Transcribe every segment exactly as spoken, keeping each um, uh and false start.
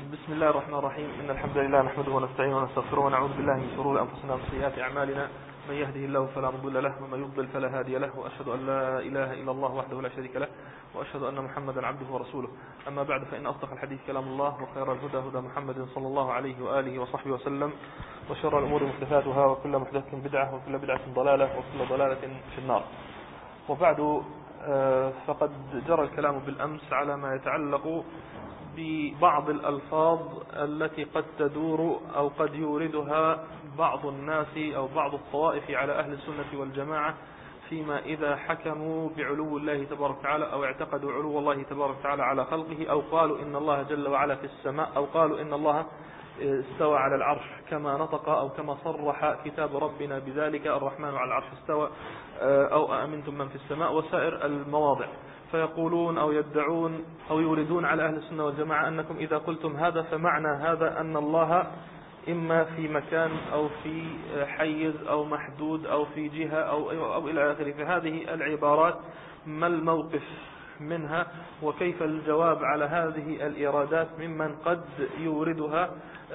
بسم الله الرحمن الرحيم. إن الحمد لله نحمده ونستعينه ونستغفره ونعوذ بالله من شرور أنفسنا وسيئات أعمالنا. من يهده الله فلا مضل له ومن يضلل فلا هادي له، وأشهد أن لا إله إلا الله وحده لا شريك له، وأشهد أن محمدا عبده ورسوله. أما بعد، فإن أصدق الحديث كلام الله، وخير الهدى هدى محمد صلى الله عليه وآله وصحبه وسلم، وشر الأمور محدثاتها، وكل محدثة بدعة، وكل بدعة ضلالة، وكل ضلالة في النار. وبعد، فقد جرى الكلام بالأمس على ما يتعلق ببعض الألفاظ التي قد تدور أو قد يوردها بعض الناس أو بعض الطوائف على أهل السنة والجماعة، فيما إذا حكموا بعلو الله تبارك وتعالى، أو اعتقدوا علو الله تبارك وتعالى على خلقه، أو قالوا إن الله جل وعلا في السماء، أو قالوا إن الله استوى على العرش كما نطق أو كما صرح كتاب ربنا بذلك، الرحمن على العرش استوى، أو أأمنتم من في السماء، وسائر المواضع. فيقولون أو يدعون أو يوردون على أهل السنة والجماعة أنكم إذا قلتم هذا فمعنى هذا أن الله إما في مكان أو في حيز أو محدود أو في جهة أو, أو إلى آخره. فهذه العبارات ما الموقف منها، وكيف الجواب على هذه الإرادات ممن قد يوردها،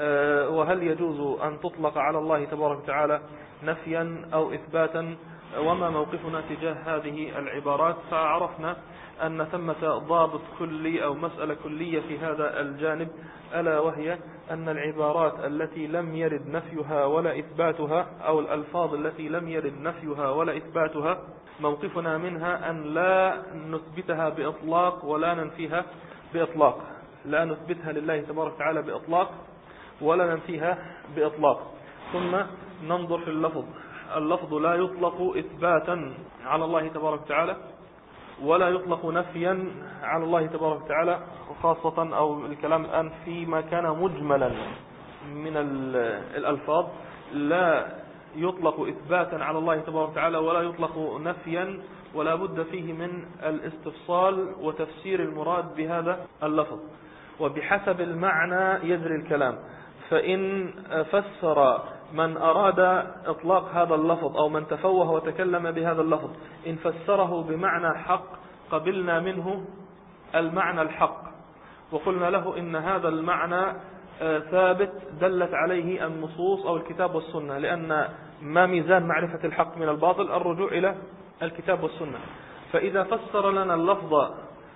وهل يجوز أن تطلق على الله تبارك وتعالى نفيا أو إثباتا، وما موقفنا تجاه هذه العبارات. فعرفنا أن ثمة ضابط كلي أو مسألة كلية في هذا الجانب، ألا وهي أن العبارات التي لم يرد نفيها ولا إثباتها، أو الألفاظ التي لم يرد نفيها ولا إثباتها، موقفنا منها أن لا نثبتها بإطلاق ولا ننفيها بإطلاق. لا نثبتها لله تبارك وتعالى بإطلاق ولا ننفيها بإطلاق. ثم ننظر في اللفظ. اللفظ لا يطلق إثباتا على الله تبارك وتعالى، ولا يطلق نفيا على الله تبارك وتعالى، خاصة أو الكلام الآن فيما كان مجملا من الألفاظ. لا يطلق إثباتا على الله تبارك وتعالى ولا يطلق نفيا، ولا بد فيه من الاستفصال وتفسير المراد بهذا اللفظ، وبحسب المعنى يجري الكلام. فإن فسر من أراد إطلاق هذا اللفظ، أو من تفوه وتكلم بهذا اللفظ، إن فسره بمعنى حق قبلنا منه المعنى الحق، وقلنا له إن هذا المعنى ثابت دلت عليه النصوص أو الكتاب والسنة، لأن ما ميزان معرفة الحق من الباطل؟ الرجوع إلى الكتاب والسنة. فإذا فسر لنا اللفظ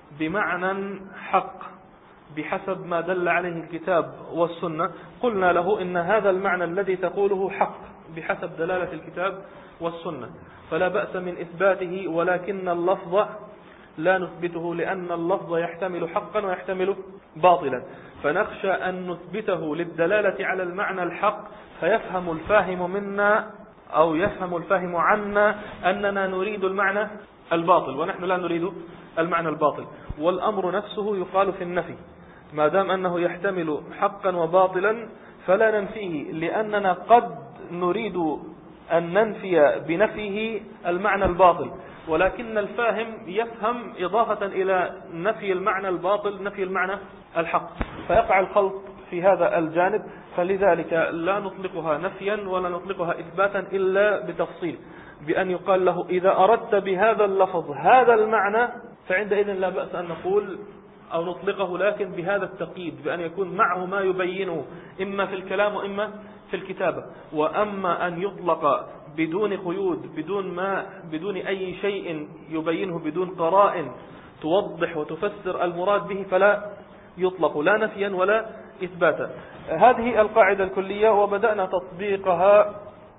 بمعنى حق بحسب ما دل عليه الكتاب والسنة، قلنا له إن هذا المعنى الذي تقوله حق بحسب دلالة الكتاب والسنة، فلا بأس من إثباته، ولكن اللفظ لا نثبته، لأن اللفظ يحتمل حقا ويحتمل باطلا. فنخشى أن نثبته للدلالة على المعنى الحق، فيفهم الفاهم منا أو يفهم الفاهم عنا أننا نريد المعنى الباطل، ونحن لا نريد المعنى الباطل. والأمر نفسه يقال في النفي، ما دام أنه يحتمل حقا وباطلا فلا ننفيه، لأننا قد نريد أن ننفي بنفيه المعنى الباطل، ولكن الفاهم يفهم إضافة إلى نفي المعنى الباطل نفي المعنى الحق، فيقع الخلط في هذا الجانب. فلذلك لا نطلقها نفيا ولا نطلقها إثباتا إلا بتفصيل، بأن يقال له إذا أردت بهذا اللفظ هذا المعنى فعندئذ لا بأس أن نقول أو نطلقه، لكن بهذا التقييد، بأن يكون معه ما يبينه إما في الكلام وإما في الكتابة. وأما أن يطلق بدون قيود، بدون ما بدون أي شيء يبينه، بدون قرائن توضح وتفسر المراد به، فلا يطلق لا نفيا ولا إثباتا. هذه القاعدة الكلية، وبدأنا تطبيقها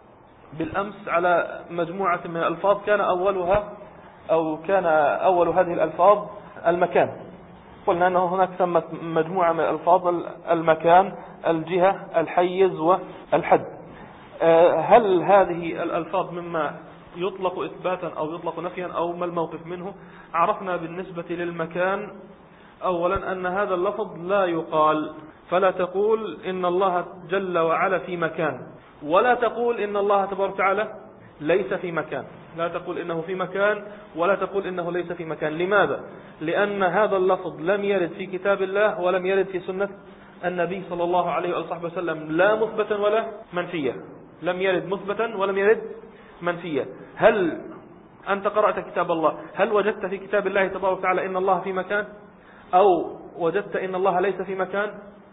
بالأمس على مجموعة من الألفاظ. كان أولها أو كان أول هذه الألفاظ المكان. قلنا أنه هناك ثمة مجموعة من الألفاظ: المكان، الجهة، الحيز، والحد. هل هذه الألفاظ مما يطلق إثباتا أو يطلق نفيا، أو ما الموقف منه؟ عرفنا بالنسبة للمكان أولا أن هذا اللفظ لا يقال، فلا تقول إن الله جل وعلا في مكان، ولا تقول إن الله تبارك وتعالى ليس في مكان. لا تقول إنه في مكان ولا تقول إنه ليس في مكان. لماذا؟ لأن هذا اللفظ لم يرد في كتاب الله ولم يرد في سنة النبي صلى الله عليه وصحبه وسلم، لا مثبتا ولا منفيا. لم يرد مثبتا ولم يرد منفيا. هل أنت قرأت كتاب الله، هل وجدت في كتاب الله تبارك وتعالى إن الله في مكان، أو وجدت إن الله ليس في مكان؟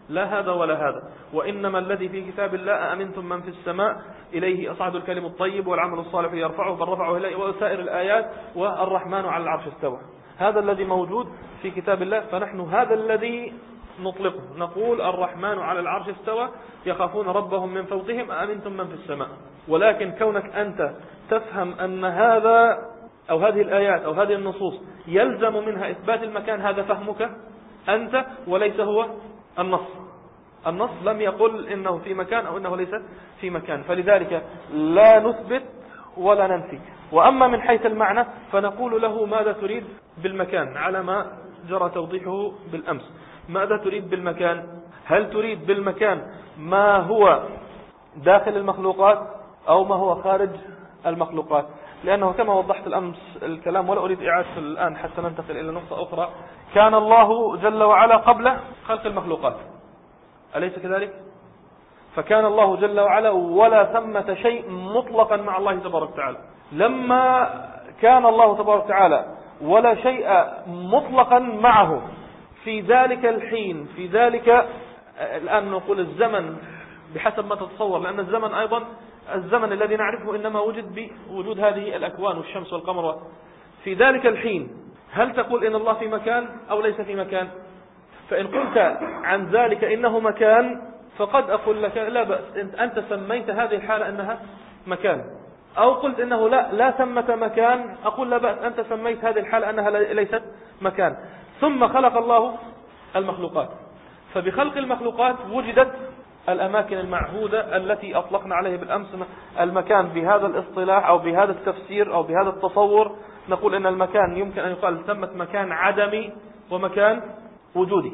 لا هذا ولا هذا. وإنما الذي في كتاب الله أمنتم من في السماء إليه يصعد الكلم الطيب والعمل الصالح يرفعه بل رفعه إليه، وسائر الآيات والرحمن على العرش استوى. هذا الذي موجود في كتاب الله، فنحن هذا الذي نطلقه، نقول الرحمن على العرش استوى يخافون ربهم من فوقهم أأمنتم من في السماء. ولكن كونك أنت تفهم أن هذا أو هذه الآيات أو هذه النصوص يلزم منها إثبات المكان، هذا فهمك أنت وليس هو النص. النص لم يقل إنه في مكان أو إنه ليس في مكان، فلذلك لا نثبت ولا ننفي. وأما من حيث المعنى فنقول له ماذا تريد بالمكان على ما جرى توضيحه بالأمس. ماذا تريد بالمكان؟ هل تريد بالمكان ما هو داخل المخلوقات أو ما هو خارج المخلوقات؟ لأنه كما وضحت الأمس الكلام ولا أريد إعادة الآن حتى ننتقل إلى نقطة أخرى. كان الله جل وعلا قبل خلق المخلوقات، أليس كذلك؟ فكان الله جل وعلا ولا ثمة شيء مطلقا مع الله تبارك وتعالى. لما كان الله تبارك وتعالى ولا شيء مطلقا معه في ذلك الحين، في ذلك الآن نقول الزمن بحسب ما تتصور، لأن الزمن أيضا الزمن الذي نعرفه إنما وجد بوجود هذه الأكوان والشمس والقمر. في ذلك الحين هل تقول إن الله في مكان أو ليس في مكان؟ فإن قلت عن ذلك إنه مكان فقد أقول لك لا بأس، أنت سميت هذه الحالة أنها مكان. أو قلت إنه لا لا ثمة مكان، أقول لا بأس، أنت سميت هذه الحالة أنها ليست مكان. ثم خلق الله المخلوقات، فبخلق المخلوقات وجدت الأماكن المعهودة التي أطلقنا عليه بالأمس المكان. بهذا الاصطلاح أو بهذا التفسير أو بهذا التصور نقول إن المكان يمكن أن يقال ثمة مكان عدمي ومكان وجودي.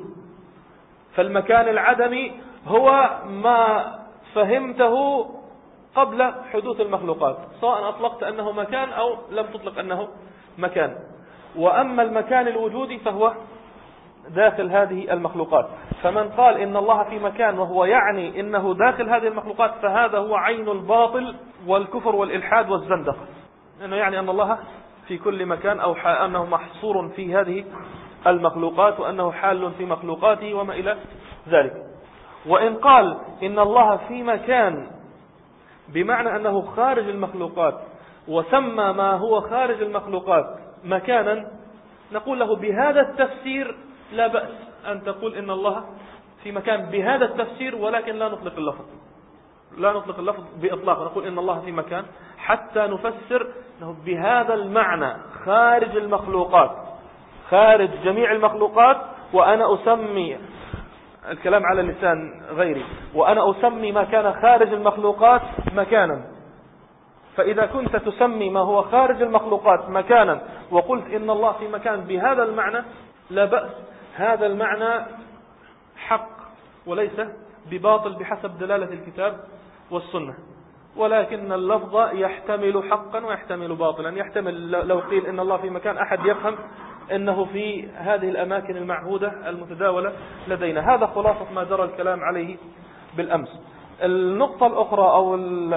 فالمكان العدمي هو ما فهمته قبل حدوث المخلوقات، سواء أطلقت أنه مكان أو لم تطلق أنه مكان. وأما المكان الوجودي فهو داخل هذه المخلوقات. فمن قال إن الله في مكان وهو يعني إنه داخل هذه المخلوقات فهذا هو عين الباطل والكفر والإلحاد والزندقة، إنه يعني أن الله في كل مكان أو أنه محصور في هذه المخلوقات وأنه حال في مخلوقاته وما إلى ذلك. وإن قال إن الله في مكان بمعنى أنه خارج المخلوقات وسمى ما هو خارج المخلوقات مكانا، نقول له بهذا التفسير لا بأس أن تقول إن الله في مكان بهذا التفسير، ولكن لا نطلق اللفظ، لا نطلق اللفظ بإطلاق، نقول إن الله في مكان حتى نفسر أنه بهذا المعنى خارج المخلوقات، خارج جميع المخلوقات. وأنا أسمي الكلام على لسان غيري، وأنا أسمي ما كان خارج المخلوقات مكانا. فإذا كنت تسمي ما هو خارج المخلوقات مكانا وقلت إن الله في مكان بهذا المعنى لا بأس، هذا المعنى حق وليس بباطل بحسب دلالة الكتاب والسنة. ولكن اللفظ يحتمل حقا ويحتمل باطلا. يحتمل لو قيل إن الله في مكان أحد يفهم إنه في هذه الأماكن المعهودة المتداولة لدينا. هذا خلاصة ما جرى الكلام عليه بالأمس. النقطة الأخرى أو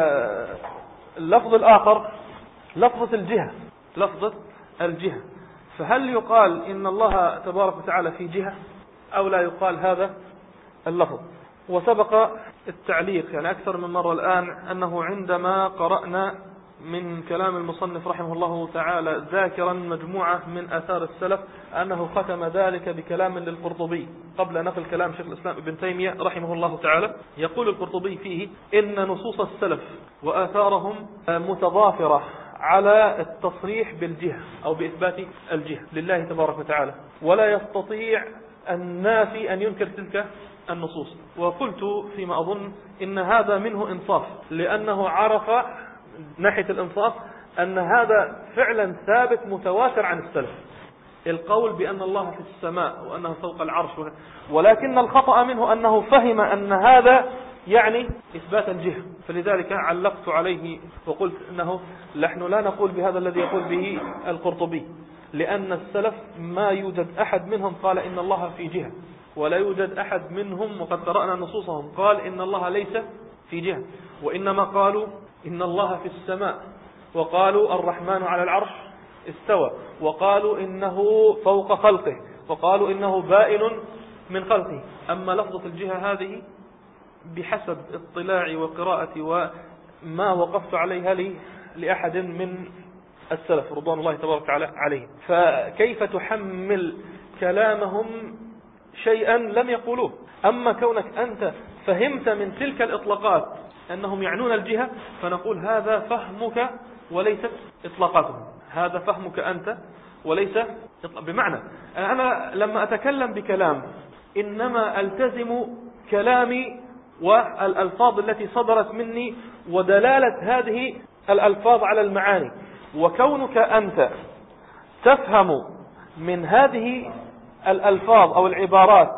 اللفظ الآخر لفظة الجهة، لفظة الجهة. فهل يقال إن الله تبارك وتعالى في جهة أو لا يقال هذا اللفظ؟ وسبق التعليق يعني أكثر من مرة الآن أنه عندما قرأنا من كلام المصنف رحمه الله تعالى ذاكرا مجموعة من آثار السلف أنه ختم ذلك بكلام للقرطبي قبل نقل كلام شيخ الإسلام ابن تيمية رحمه الله تعالى. يقول القرطبي فيه إن نصوص السلف وآثارهم متضافرة على التصريح بالجهة أو بإثبات الجهة لله تبارك وتعالى، ولا يستطيع النافي أن ينكر تلك النصوص. وقلت فيما أظن إن هذا منه إنصاف، لأنه عرف ناحية الإنصاف أن هذا فعلا ثابت متواتر عن السلف، القول بأن الله في السماء وأنه فوق العرش. ولكن الخطأ منه أنه فهم أن هذا يعني إثبات الجهة، فلذلك علقت عليه وقلت أنه نحن لا نقول بهذا الذي يقول به القرطبي، لأن السلف ما يوجد أحد منهم قال إن الله في جهة، ولا يوجد أحد منهم وقد قرأنا نصوصهم قال إن الله ليس في جهة، وإنما قالوا إن الله في السماء، وقالوا الرحمن على العرش استوى، وقالوا إنه فوق خلقه، وقالوا إنه بائن من خلقه. أما لفظة الجهة هذه بحسب اطلاعي وقراءتي وما وقفت عليها لي لأحد من السلف رضوان الله تبارك وتعالى عليهم، فكيف تحمل كلامهم شيئا لم يقولوه؟ أما كونك أنت فهمت من تلك الإطلاقات أنهم يعنون الجهة، فنقول هذا فهمك وليست إطلاقاتهم، هذا فهمك أنت وليس إطلاق. بمعنى أنا لما أتكلم بكلام إنما ألتزم كلامي والألفاظ التي صدرت مني ودلالة هذه الألفاظ على المعاني، وكونك أنت تفهم من هذه الألفاظ أو العبارات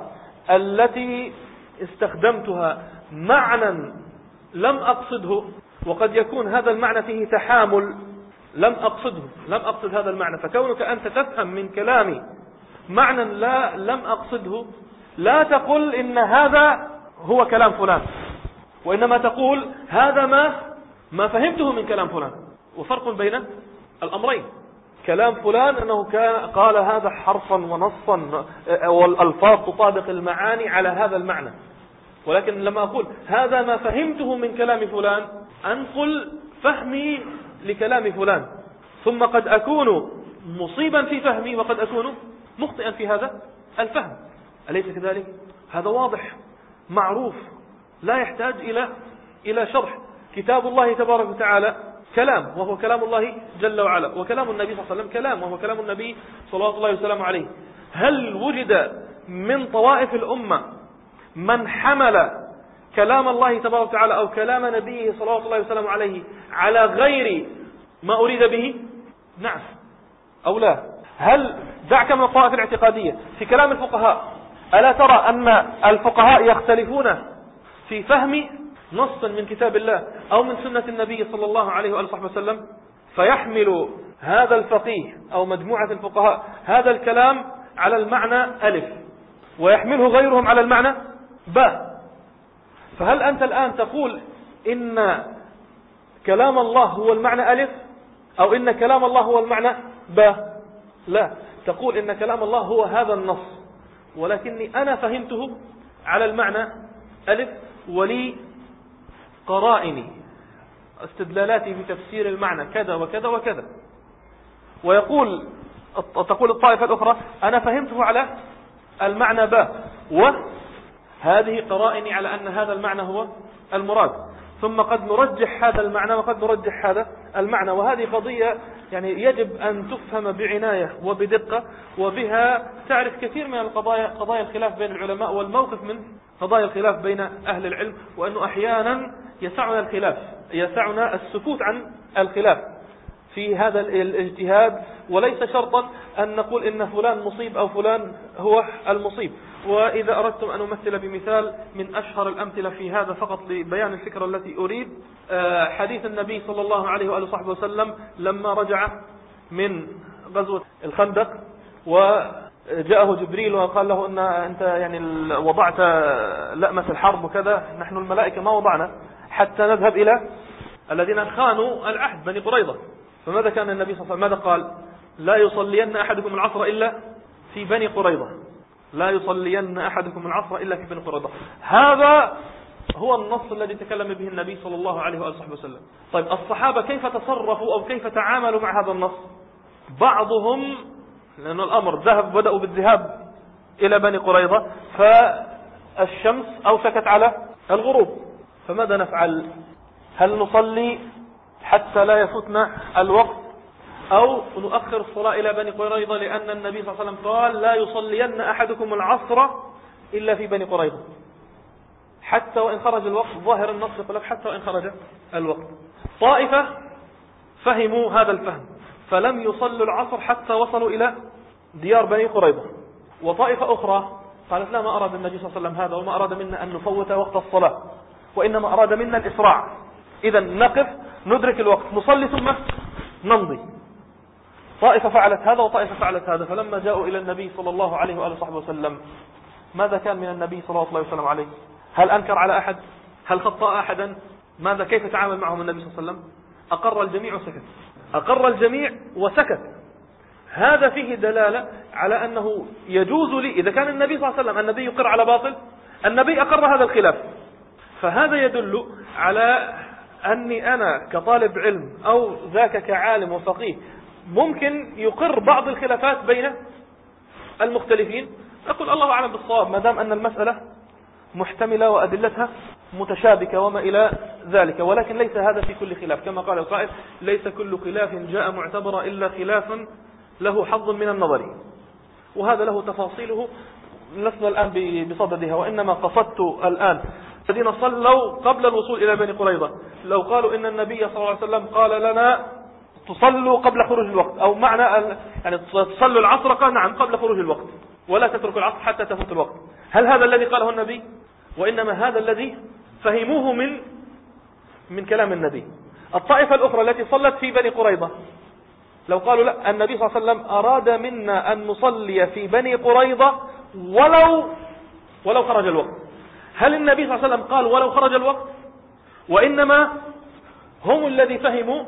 التي استخدمتها معنى لم أقصده، وقد يكون هذا المعنى فيه تحامل لم أقصده، لم أقصد هذا المعنى، فكونك أنت تفهم من كلامي معنى لا لم أقصده، لا تقل إن هذا هو كلام فلان، وإنما تقول هذا ما ما فهمته من كلام فلان. وفرق بين الأمرين، كلام فلان أنه كان قال هذا حرفا ونصا والألفاظ تطابق المعاني على هذا المعنى، ولكن لما أقول هذا ما فهمته من كلام فلان أنقل فهمي لكلام فلان، ثم قد أكون مصيبا في فهمي وقد أكون مخطئا في هذا الفهم. أليس كذلك؟ هذا واضح معروف لا يحتاج إلى إلى شرح. كتاب الله تبارك وتعالى كلام وهو كلام الله جل وعلا، وكلام النبي صلى الله عليه وسلم كلام وهو كلام النبي صلى الله عليه وسلم عليه. هل وجد من طوائف الأمة من حمل كلام الله تبارك وتعالى أو كلام نبيه صلى الله عليه وسلم عليه على غير ما أريد به؟ نعم أو لا؟ هل دعك من الطوائف الاعتقادية في كلام الفقهاء، ألا ترى أن الفقهاء يختلفون في فهم نص من كتاب الله أو من سنة النبي صلى الله عليه وآله وسلم، فيحمل هذا الفقيه أو مجموعة الفقهاء هذا الكلام على المعنى ألف ويحمله غيرهم على المعنى باء؟ فهل أنت الآن تقول إن كلام الله هو المعنى ألف أو إن كلام الله هو المعنى باء؟ لا، تقول إن كلام الله هو هذا النص، ولكني أنا فهمته على المعنى ألف، ولي قرائني استدلالاتي بتفسير المعنى كذا وكذا وكذا. ويقول تقول الطائفة الأخرى أنا فهمته على المعنى باء، وهذه قرائني على أن هذا المعنى هو المراد، ثم قد نرجح هذا المعنى وقد نرجح هذا المعنى. وهذه قضية يعني يجب أن تفهم بعناية وبدقة، وبها تعرف كثير من القضايا قضايا الخلاف بين العلماء والموقف من قضايا الخلاف بين أهل العلم، وأنه أحيانا يسعنا الخلاف يسعنا السكوت عن الخلاف في هذا الاجتهاد، وليس شرطا أن نقول إن فلان مصيب أو فلان هو المصيب. وإذا أردتم أن أمثل بمثال من أشهر الأمثلة في هذا فقط لبيان الفكرة التي أريد، حديث النبي صلى الله عليه وآله وصحبه وسلم لما رجع من غزوة الخندق وجاءه جبريل وقال له أن أنت يعني وضعت لأمة الحرب وكذا، نحن الملائكة ما وضعنا حتى نذهب إلى الذين خانوا العهد بني قريظة. فماذا كان النبي صلى الله عليه وسلم؟ ماذا قال؟ لا يصلين أحدكم العصر إلا في بني قريظة، لا يصلين أحدكم العصر إلا في بني قريظة. هذا هو النص الذي تكلم به النبي صلى الله عليه وآله وسلم. طيب الصحابة كيف تصرفوا أو كيف تعاملوا مع هذا النص؟ بعضهم لأن الأمر ذهب بدأوا بالذهاب إلى بني قريظة، فالشمس أوشكت على الغروب، فماذا نفعل؟ هل نصلي حتى لا يفوتنا الوقت أو نؤخر الصلاة إلى بني قريظة، لأن النبي صلى الله عليه وسلم قال لا يصلين أحدكم العصر إلا في بني قريظة، حتى وإن خرج الوقت. ظاهر النص يقول لك حتى وإن خرج الوقت. طائفة فهموا هذا الفهم فلم يصلوا العصر حتى وصلوا إلى ديار بني قريظة، وطائفة أخرى قالت لا، ما أراد النبي صلى الله عليه وسلم هذا، وما أراد منا أن نفوت وقت الصلاة، وإنما أراد منا الإسراع، إذا نقف ندرك الوقت نصلي ثم نمضي. طائفة فعلت هذا وطائفة فعلت هذا. فلما جاءوا إلى النبي صلى الله عليه وآله وصحبه وسلم ماذا كان من النبي صلى الله عليه وسلم عليه؟ هل أنكر على أحد؟ هل خطأ أحدا؟ ماذا كيف تعامل معهم النبي صلى الله عليه وسلم؟ أقر الجميع وسكت، أقر الجميع وسكت. هذا فيه دلالة على أنه يجوز لي إذا كان النبي صلى الله عليه وسلم النبي يقر على باطل، النبي أقر هذا الخلاف، فهذا يدل على أني أنا كطالب علم أو ذاك كعالم وفقيه ممكن يقر بعض الخلافات بين المختلفين. أقول الله أعلم بالصواب ما دام أن المسألة محتملة وأدلتها متشابكة وما إلى ذلك، ولكن ليس هذا في كل خلاف، كما قال القائل ليس كل خلاف جاء معتبرا إلا خلاف له حظ من النظر، وهذا له تفاصيله لسنا الآن بصددها، وإنما قصدت الآن الذين صلوا قبل الوصول إلى بني قريظة لو قالوا إن النبي صلى الله عليه وسلم قال لنا تصلوا قبل خروج الوقت، أو معنى يعني تصلوا العصر قال نعم قبل خروج الوقت ولا تتركوا العصر حتى تفوت الوقت، هل هذا الذي قاله النبي؟ وإنما هذا الذي فهموه من من كلام النبي. الطائفة الأخرى التي صلت في بني قريظة لو قالوا لا النبي صلى الله عليه وسلم أراد منا أن نصلي في بني قريظة ولو ولو خرج الوقت، هل النبي صلى الله عليه وسلم قال ولو خرج الوقت؟ وإنما هم الذي فهموا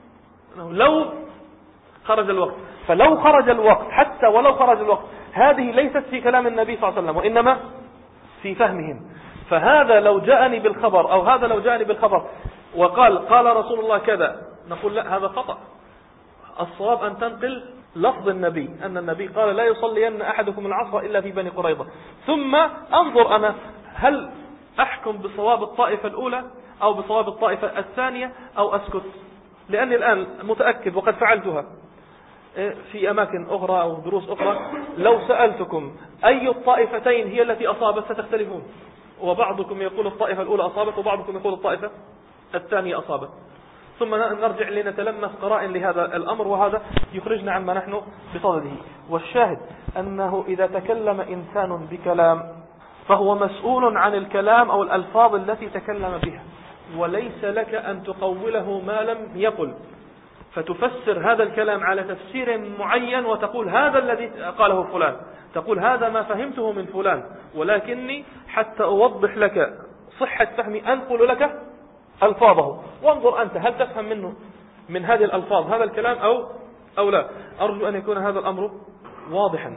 لو خرج الوقت، فلو خرج الوقت حتى ولو خرج الوقت هذه ليست في كلام النبي صلى الله عليه وسلم وإنما في فهمهم. فهذا لو جاءني بالخبر أو هذا لو جاءني بالخبر وقال قال رسول الله كذا نقول لا هذا خطأ، الصواب أن تنقل لفظ النبي أن النبي قال لا يصلين أحدكم العصر إلا في بني قريظة، ثم أنظر أنا هل أحكم بصواب الطائفة الأولى أو بصواب الطائفة الثانية أو أسكت، لأني الآن متأكد وقد فعلتها في أماكن أخرى أو دروس أخرى لو سألتكم أي الطائفتين هي التي أصابت ستختلفون، وبعضكم يقول الطائفة الأولى أصابت وبعضكم يقول الطائفة الثانية أصابت، ثم نرجع لنتلمس قرائن لهذا الأمر، وهذا يخرجنا عما نحن بصدده. والشاهد أنه إذا تكلم إنسان بكلام فهو مسؤول عن الكلام أو الألفاظ التي تكلم بها، وليس لك أن تقوله ما لم يقل فتفسر هذا الكلام على تفسير معين وتقول هذا الذي قاله فلان، تقول هذا ما فهمته من فلان، ولكني حتى أوضح لك صحة فهمي أنقل لك ألفاظه، وانظر أنت هل تفهم منه من هذه الألفاظ هذا الكلام أو أو لا. أرجو أن يكون هذا الأمر واضحا،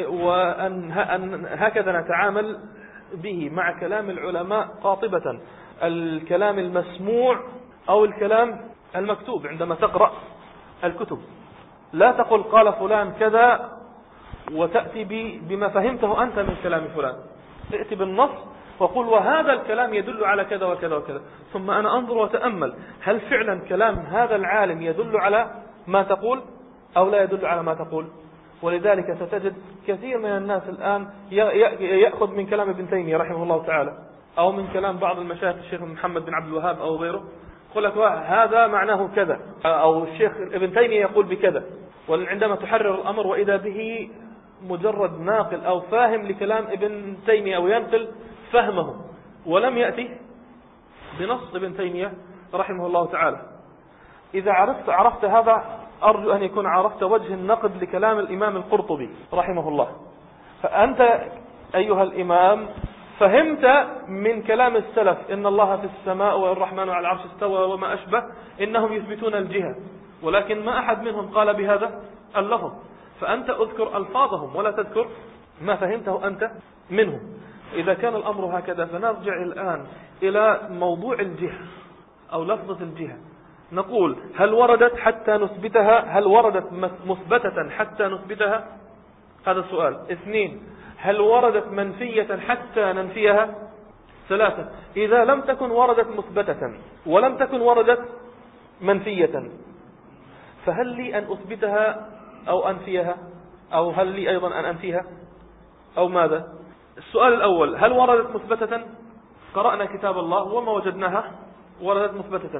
وأن هكذا نتعامل به مع كلام العلماء قاطبة، الكلام المسموع أو الكلام المكتوب. عندما تقرأ الكتب لا تقل قال فلان كذا وتأتي بما فهمته أنت من كلام فلان، تأتي بالنص وقل وهذا الكلام يدل على كذا وكذا وكذا، ثم أنا أنظر وتأمل هل فعلا كلام هذا العالم يدل على ما تقول أو لا يدل على ما تقول. ولذلك ستجد كثير من الناس الآن يأخذ من كلام ابن تيمية رحمه الله تعالى أو من كلام بعض المشايخ الشيخ محمد بن عبد الوهاب أو غيره، يقول لك هذا معناه كذا، أو الشيخ ابن تيمية يقول بكذا، وعندما تحرر الأمر وإذا به مجرد ناقل أو فاهم لكلام ابن تيمية أو ينقل فهمه ولم يأتي بنص ابن تيمية رحمه الله تعالى. إذا عرفت عرفت هذا أرجو أن يكون عرفت وجه النقد لكلام الإمام القرطبي رحمه الله. فأنت أيها الإمام فهمت من كلام السلف إن الله في السماء والرحمن على العرش استوى وما أشبه إنهم يثبتون الجهة، ولكن ما أحد منهم قال بهذا اللفظ، فأنت أذكر ألفاظهم ولا تذكر ما فهمته أنت منهم. إذا كان الأمر هكذا فنرجع الآن إلى موضوع الجهة أو لفظة الجهة، نقول هل وردت حتى نثبتها؟ هل وردت مثبتة حتى نثبتها؟ هذا السؤال. اثنين، هل وردت منفية حتى ننفيها؟ ثلاثة، إذا لم تكن وردت مثبتة ولم تكن وردت منفية فهل لي أن أثبتها أو أنفيها، أو هل لي أيضا أن أنفيها أو ماذا؟ السؤال الأول، هل وردت مثبتة؟ قرأنا كتاب الله وما وجدناها وردت مثبتة.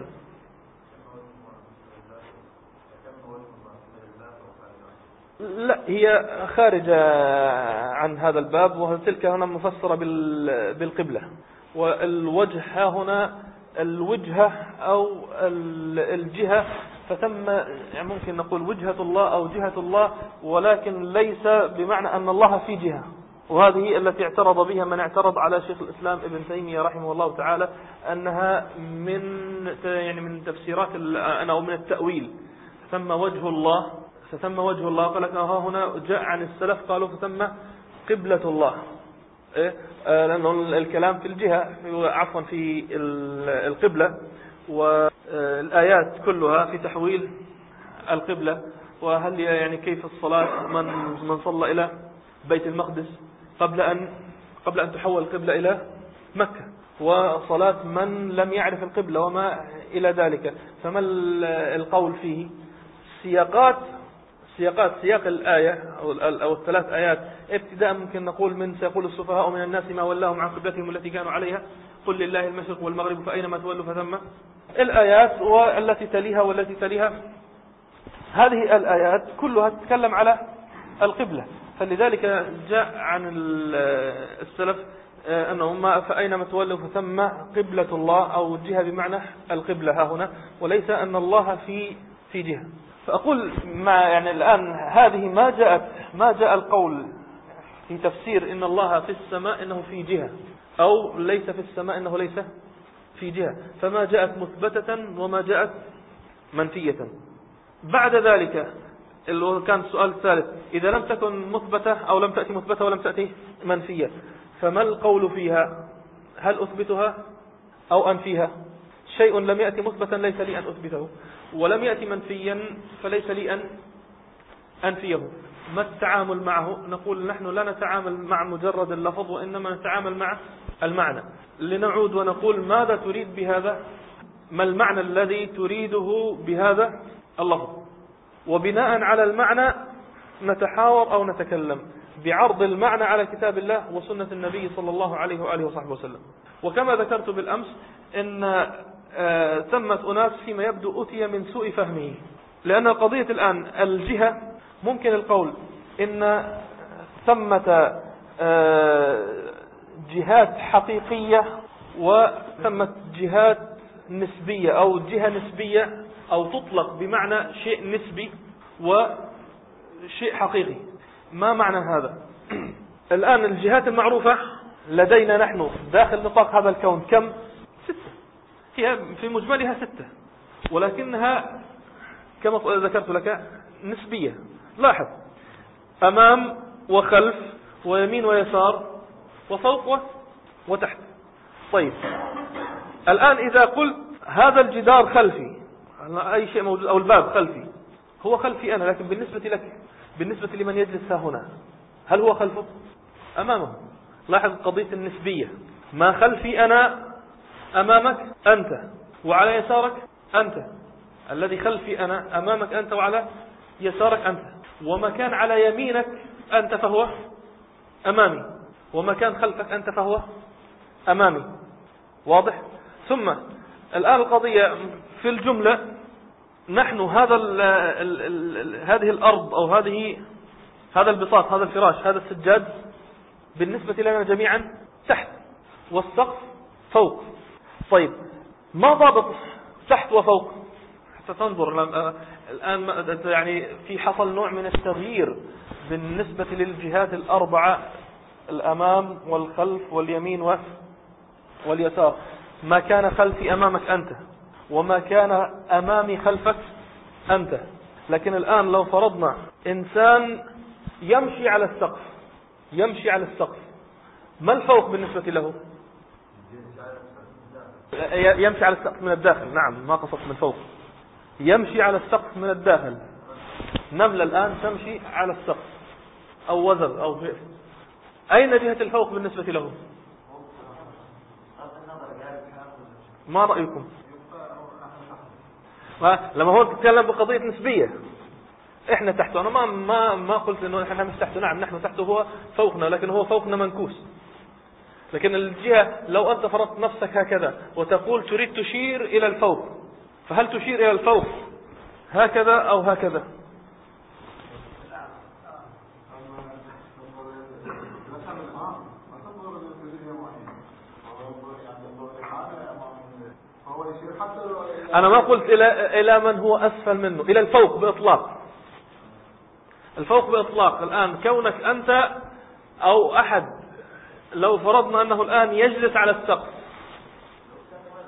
لا، هي خارجة عن هذا الباب، وتلك هنا مفسرة بالقبلة، والوجه هنا الوجهة أو الجهة، فتم يعني ممكن نقول وجهة الله أو جهة الله، ولكن ليس بمعنى أن الله في جهة، وهذه التي اعترض بها من اعترض على شيخ الإسلام ابن تيمية رحمه الله تعالى أنها من يعني من تفسيرات أو من التأويل. ثم وجه الله فتم وجه الله، قال لك ها هنا جاء عن السلف قالوا فتم قبلة الله. إيه؟ آه لأنه الكلام في الجهة، عفوا في القبلة، والآيات كلها في تحويل القبلة. وهل يعني كيف الصلاة من من صلى إلى بيت المقدس قبل أن قبل أن تحول القبلة إلى مكة، وصلاة من لم يعرف القبلة وما إلى ذلك. فما القول فيه؟ سياقات سياقات سياق الآية أو الثلاث آيات ابتداء ممكن نقول من سيقول السفهاء من الناس ما ولاهم عن قبلتهم التي كانوا عليها قل لله المشرق والمغرب فأينما تولوا فثم الآيات، والتي تليها والتي تليها. هذه الآيات كلها تتكلم على القبلة. فلذلك جاء عن السلف أنه ما فأينما تولوا فثم قبلة الله، أو جهة بمعنى القبلة ها هنا، وليس أن الله في في جهة. فأقول ما يعني الآن هذه ما جاءت ما جاء القول في تفسير إن الله في السماء إنه في جهة، أو ليس في السماء إنه ليس في جهة. فما جاءت مثبتة وما جاءت منفية. بعد ذلك كان السؤال الثالث: إذا لم تكن مثبتة أو لم تأتي مثبتة ولم تأتي منفية، فما القول فيها؟ هل أثبتها أو أنفيها؟ شيء لم يأتي مثبتا ليس لي أن أثبته، ولم يأتي منفيا فليس لي أن أنفيه. ما التعامل معه؟ نقول نحن لا نتعامل مع مجرد اللفظ، وإنما نتعامل مع المعنى. لنعود ونقول ماذا تريد بهذا؟ ما المعنى الذي تريده بهذا اللفظ؟ وبناء على المعنى نتحاور أو نتكلم بعرض المعنى على كتاب الله وسنة النبي صلى الله عليه وآله وصحبه وسلم. وكما ذكرت بالأمس إن آه ثمة أناس فيما يبدو أتي من سوء فهمه، لأن قضية الآن الجهة ممكن القول إن ثمة آه جهات حقيقية وثمة جهات نسبية أو جهة نسبية، أو تطلق بمعنى شيء نسبي وشيء حقيقي. ما معنى هذا؟ الآن الجهات المعروفة لدينا نحن داخل نطاق هذا الكون كم؟ ستة. هي في مجملها ستة، ولكنها كما ذكرت لك نسبية. لاحظ: أمام وخلف ويمين ويسار وفوق وتحت. طيب الآن إذا قلت هذا الجدار خلفي، أي شيء موجود، أو الباب خلفي، هو خلفي أنا، لكن بالنسبة لك، بالنسبة لمن يجلس هنا، هل هو خلفه؟ أمامه. لاحظ قضية النسبية: ما خلفي أنا أمامك أنت، وعلى يسارك أنت. الذي خلفي أنا أمامك أنت، وعلى يسارك أنت. وما كان على يمينك أنت فهو أمامي، وما كان خلفك أنت فهو أمامي. واضح؟ ثم الآن القضية في الجملة: نحن هذا ال ال ال هذه الأرض أو هذه هذا البساط، هذا الفراش، هذا السجاد، بالنسبة لنا جميعا تحت، والسقف فوق. طيب ما ضابط تحت وفوق؟ حتى تنظر الآن يعني في حصل نوع من التغيير بالنسبة للجهات الأربعة: الأمام والخلف واليمين واليسار. ما كان خلفي أمامك أنت، وما كان أمامي خلفك أنت. لكن الآن لو فرضنا إنسان يمشي على السقف يمشي على السقف ما الفوق بالنسبة له؟ يمشي على السقف من الداخل. نعم، ما قصدت من فوق. يمشي على السقف من الداخل. نملة الآن تمشي على السقف، أو وزر أو غير. أين جهة الفوق بالنسبة له؟ ما رأيكم؟ لما هو تتكلم بقضية نسبية، احنا تحته. انا ما ما ما قلت انه احنا مش تحته. نعم نحن تحته، هو فوقنا، لكن هو فوقنا منكوس. لكن الجهة لو انت فرضت نفسك هكذا وتقول تريد تشير الى الفوق، فهل تشير الى الفوق هكذا او هكذا؟ أنا ما قلت إلى إلى من هو أسفل منه، إلى الفوق بإطلاق. الفوق بإطلاق. الآن كونك أنت أو أحد، لو فرضنا أنه الآن يجلس على السقف،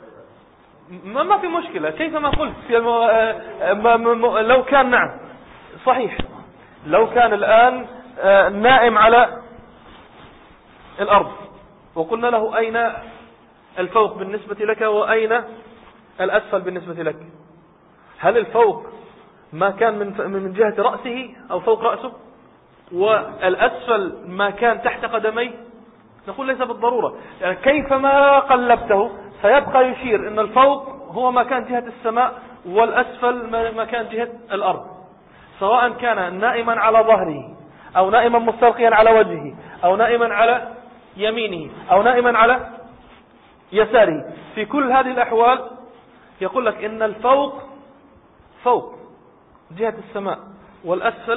ما ما في مشكلة. كيف ما قلت لو كان نعم صحيح، لو كان الآن نائم على الأرض وقلنا له أين الفوق بالنسبة لك وأين الأسفل بالنسبة لك، هل الفوق ما كان من من جهة رأسه أو فوق رأسه والأسفل ما كان تحت قدميه؟ نقول ليس بالضرورة، يعني كيفما قلبته سيبقى يشير أن الفوق هو ما كان جهة السماء والأسفل ما كان جهة الأرض، سواء كان نائما على ظهره أو نائما مستلقيا على وجهه أو نائما على يمينه أو نائما على يساره. في كل هذه الأحوال يقول لك إن الفوق فوق جهة السماء والأسفل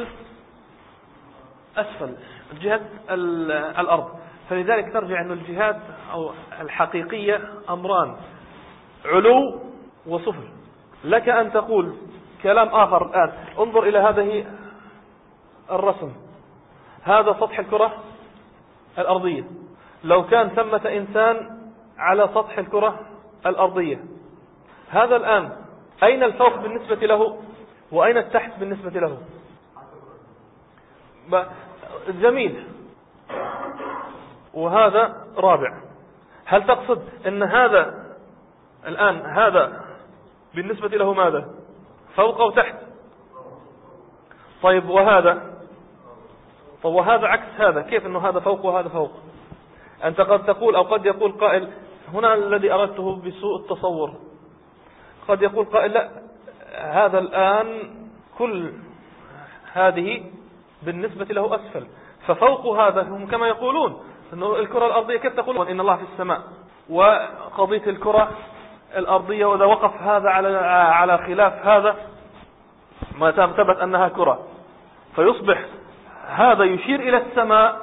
أسفل جهة الأرض. فلذلك ترجع أن الجهات أو الحقيقية أمران، علو وسفل. لك أن تقول كلام آخر الآن، انظر إلى هذه الرسم، هذا سطح الكرة الأرضية، لو كان ثمة إنسان على سطح الكرة الأرضية، هذا الآن أين الفوق بالنسبة له وأين التحت بالنسبة له؟ جميل. وهذا رابع، هل تقصد أن هذا الآن هذا بالنسبة له ماذا؟ فوق أو تحت؟ طيب وهذا؟ طيب وهذا عكس هذا، كيف أنه هذا فوق وهذا فوق؟ أنت قد تقول أو قد يقول قائل، هنا الذي أردته بسوء التصور، قد يقول قائل لا، هذا الآن كل هذه بالنسبة له أسفل، ففوق هذا هم كما يقولون أنه الكرة الأرضية، كيف تقول إن الله في السماء وقضية الكرة الأرضية، وإذا وقف هذا على على خلاف هذا ما ثبت أنها كرة، فيصبح هذا يشير إلى السماء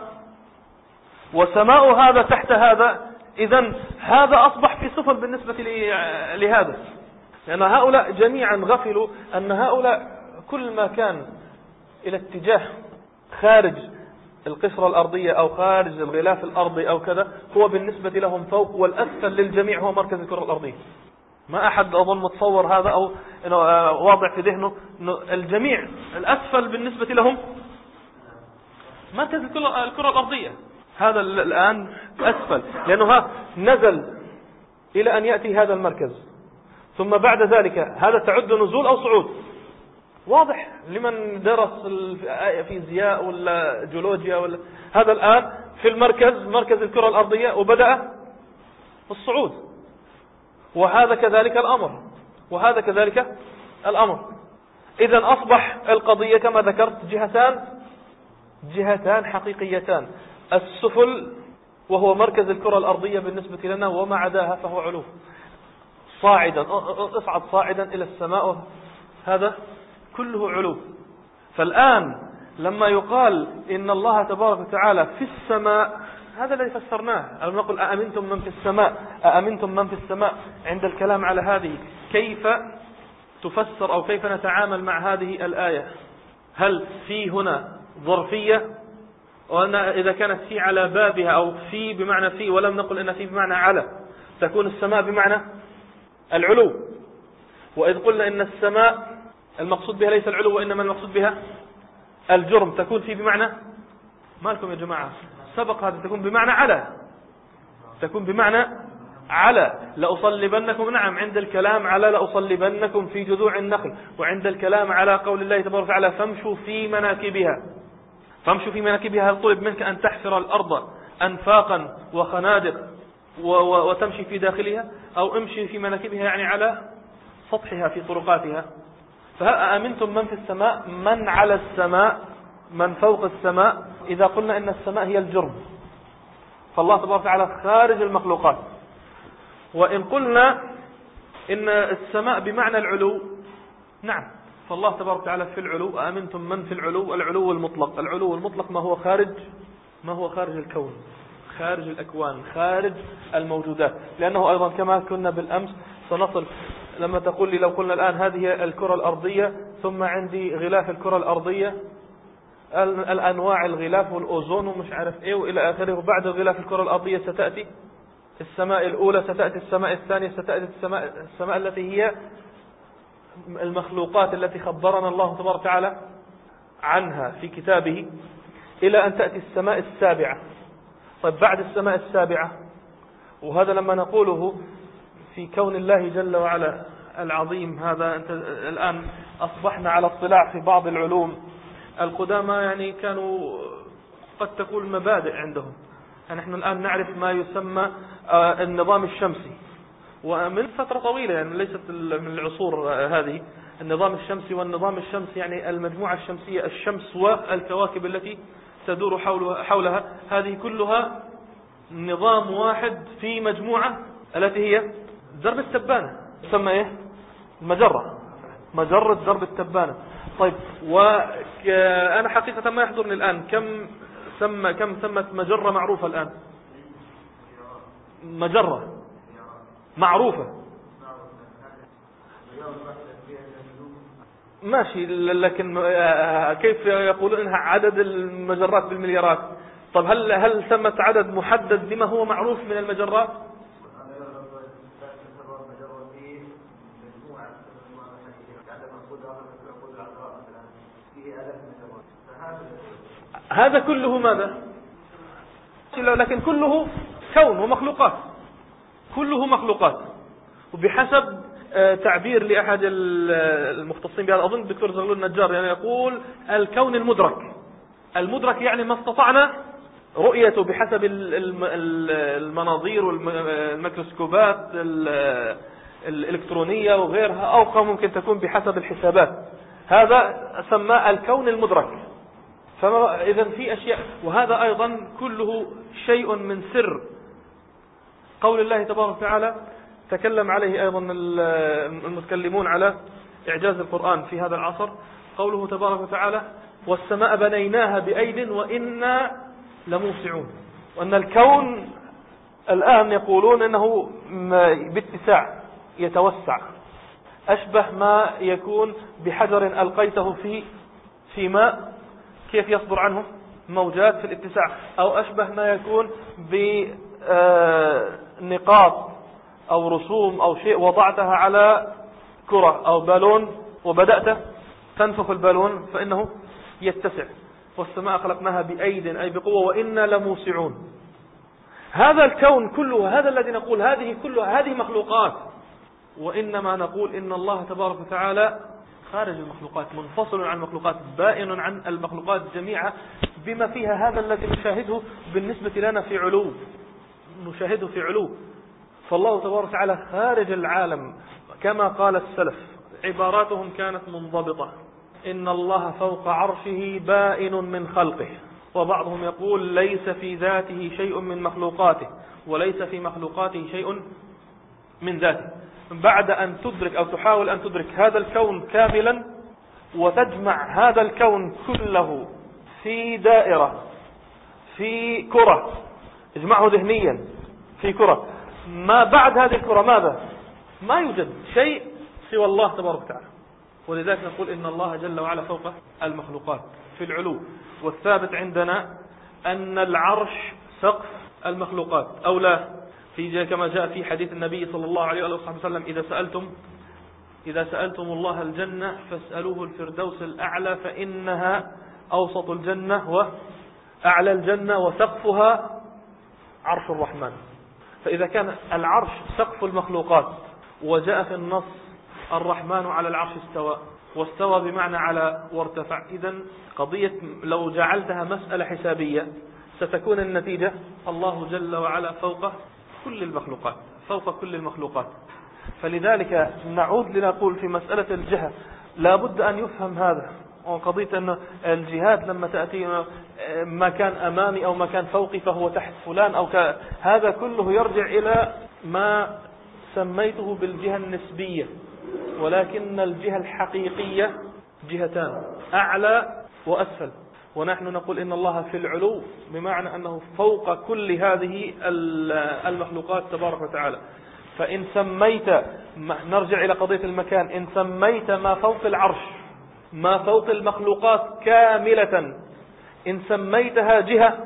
وسماء هذا تحت هذا، إذن هذا أصبح في صفر بالنسبة لهذا، لأن هؤلاء جميعا غفلوا أن هؤلاء كل ما كان إلى اتجاه خارج القشرة الأرضية أو خارج الغلاف الأرضي أو كذا هو بالنسبة لهم فوق، والأسفل للجميع هو مركز الكرة الأرضية. ما أحد أظن متصور هذا أو إنه واضع في ذهنه إنه الجميع الأسفل بالنسبة لهم مركز الكرة الأرضية، هذا الآن أسفل، لأنه نزل إلى أن يأتي هذا المركز، ثم بعد ذلك هذا تعد نزول أو صعود؟ واضح لمن درس فيزياء ولا جيولوجيا ولا، هذا الآن في المركز مركز الكرة الأرضية وبدأ الصعود، وهذا كذلك الأمر وهذا كذلك الأمر. إذن أصبح القضية كما ذكرت جهتان جهتان حقيقيتان، السفل وهو مركز الكرة الأرضية بالنسبة لنا، وما عداها فهو علو، صاعدا اصعد صاعدا إلى السماء، هذا كله علو. فالآن لما يقال إن الله تبارك وتعالى في السماء، هذا الذي فسرناه، أو نقول أأمنتم من في السماء أأمنتم من في السماء، عند الكلام على هذه كيف تفسر أو كيف نتعامل مع هذه الآية؟ هل في هنا ظرفية، وأن إذا كانت في على بابها أو في بمعنى في، ولم نقل إن في بمعنى على، تكون السماء بمعنى العلو، وإذ قلنا إن السماء المقصود بها ليس العلو وإنما المقصود بها الجرم، تكون في بمعنى، ما لكم يا جماعة سبق هذا، تكون بمعنى على، تكون بمعنى على لأصلبنكم، نعم عند الكلام على لأصلبنكم في جذوع النخل، وعند الكلام على قول الله تبارك وتعالى فامشوا في مناكبها، فامشوا في مناكبها، هل طلب منك أن تحفر الأرض أنفاقا وخنادق وتمشي في داخلها، أو امشي في مناكبها يعني على سطحها في طرقاتها؟ فأأمنتم من في السماء، من على السماء، من فوق السماء. إذا قلنا إن السماء هي الجرم، فالله تبارك وتعالى خارج المخلوقات. وإن قلنا إن السماء بمعنى العلو، نعم، فالله تبارك وتعالى في العلو. أأمنتم من في العلو، العلو المطلق، العلو المطلق ما هو خارج ما هو خارج الكون، خارج الأكوان، خارج الموجودات، لأنه أيضا كما كنا بالأمس سنصل لما تقول لي لو قلنا الآن هذه الكرة الأرضية، ثم عندي غلاف الكرة الأرضية، الأنواع الغلاف والأوزون ومش عارف إيه وإلى آخره، وبعد غلاف الكرة الأرضية ستأتي السماء الأولى، ستأتي السماء الثانية، ستأتي السماء, السماء التي هي المخلوقات التي خبرنا الله تبارك وتعالى عنها في كتابه إلى أن تأتي السماء السابعة. طيب بعد السماء السابعة، وهذا لما نقوله في كون الله جل وعلا العظيم، هذا أنت الآن أصبحنا على اطلاع في بعض العلوم القدامى، يعني كانوا قد تكون مبادئ عندهم. يعني نحن الآن نعرف ما يسمى النظام الشمسي، ومن فترة طويلة، يعني ليست من العصور هذه. النظام الشمسي، والنظام الشمسي يعني المجموعة الشمسية، الشمس والكواكب التي تدور حولها، هذه كلها نظام واحد في مجموعة التي هي درب التبانة، تسمى ايه؟ مجرة، مجرة درب التبانة. طيب، وأنا حقيقة ما يحضرني الآن كم سمى كم سمت مجرة معروفة الآن؟ مجرة معروفة ماشي، لكن كيف يقولون انها عدد المجرات بالمليارات؟ طب هل هل ثمت عدد محدد لما هو معروف من المجرات؟ هذا كله ماذا؟ لكن كله كون ومخلوقات، كله مخلوقات. وبحسب تعبير لأحد المختصين بهذا، أظن الدكتور زغلول النجار، يعني يقول الكون المدرك. المدرك يعني ما استطعنا رؤيته بحسب المناظير والميكروسكوبات الإلكترونية وغيرها، أو ممكن تكون بحسب الحسابات. هذا سماه الكون المدرك. فإذا في أشياء، وهذا أيضا كله شيء من سر قول الله تبارك وتعالى. تكلم عليه أيضا المتكلمون على إعجاز القرآن في هذا العصر، قوله تبارك وتعالى: والسماء بنيناها بأيد وإنا لموسعون. وأن الكون الآن يقولون أنه باتساع يتوسع، أشبه ما يكون بحجر ألقيته في في ماء، كيف يصدر عنه موجات في الاتساع، أو أشبه ما يكون بنقاط أو رسوم أو شيء وضعتها على كرة أو بالون وبدأت تنفخ البالون فإنه يتسع. والسماء خلقناها بأيد أي بقوة وإنا لموسعون. هذا الكون كله، هذا الذي نقول هذه كلها هذه مخلوقات، وإنما نقول إن الله تبارك وتعالى خارج المخلوقات، منفصل عن المخلوقات، بائن عن المخلوقات جميعا، بما فيها هذا الذي نشاهده بالنسبة لنا في علو، نشاهده في علو. فالله تبارك وتعالى خارج العالم، كما قال السلف عباراتهم كانت منضبطة: إن الله فوق عرشه بائن من خلقه. وبعضهم يقول: ليس في ذاته شيء من مخلوقاته، وليس في مخلوقاته شيء من ذاته. بعد أن تدرك أو تحاول أن تدرك هذا الكون كاملا، وتجمع هذا الكون كله في دائرة، في كرة، اجمعه ذهنيا في كرة، ما بعد هذه الكرة ماذا؟ ما يوجد شيء سوى الله تبارك وتعالى. ولذلك نقول إن الله جل وعلا فوق المخلوقات في العلو. والثابت عندنا أن العرش سقف المخلوقات، أو لا، في كما جاء في حديث النبي صلى الله عليه وسلم: إذا سألتم إذا سألتم الله الجنة فاسألوه الفردوس الأعلى، فإنها أوسط الجنة وأعلى الجنة وسقفها عرش الرحمن. فإذا كان العرش سقف المخلوقات، وجاء في النص: الرحمن على العرش استوى، واستوى بمعنى على وارتفع، إذن قضية لو جعلتها مسألة حسابية ستكون النتيجة الله جل وعلا فوق كل المخلوقات، فوق كل المخلوقات. فلذلك نعود لنقول في مسألة الجهة لا بد أن يفهم هذا. وقضية أن الجهات لما تأتي ما كان أمامي أو ما كان فوقي فهو تحت فلان أو ك... هذا كله يرجع إلى ما سميته بالجهة النسبية، ولكن الجهة الحقيقية جهتان: أعلى وأسفل. ونحن نقول إن الله في العلو، بمعنى أنه فوق كل هذه المخلوقات تبارك وتعالى. فإن سميت، نرجع إلى قضية المكان، إن سميت ما فوق العرش، ما فوق المخلوقات كاملة، إن سميتها جهة،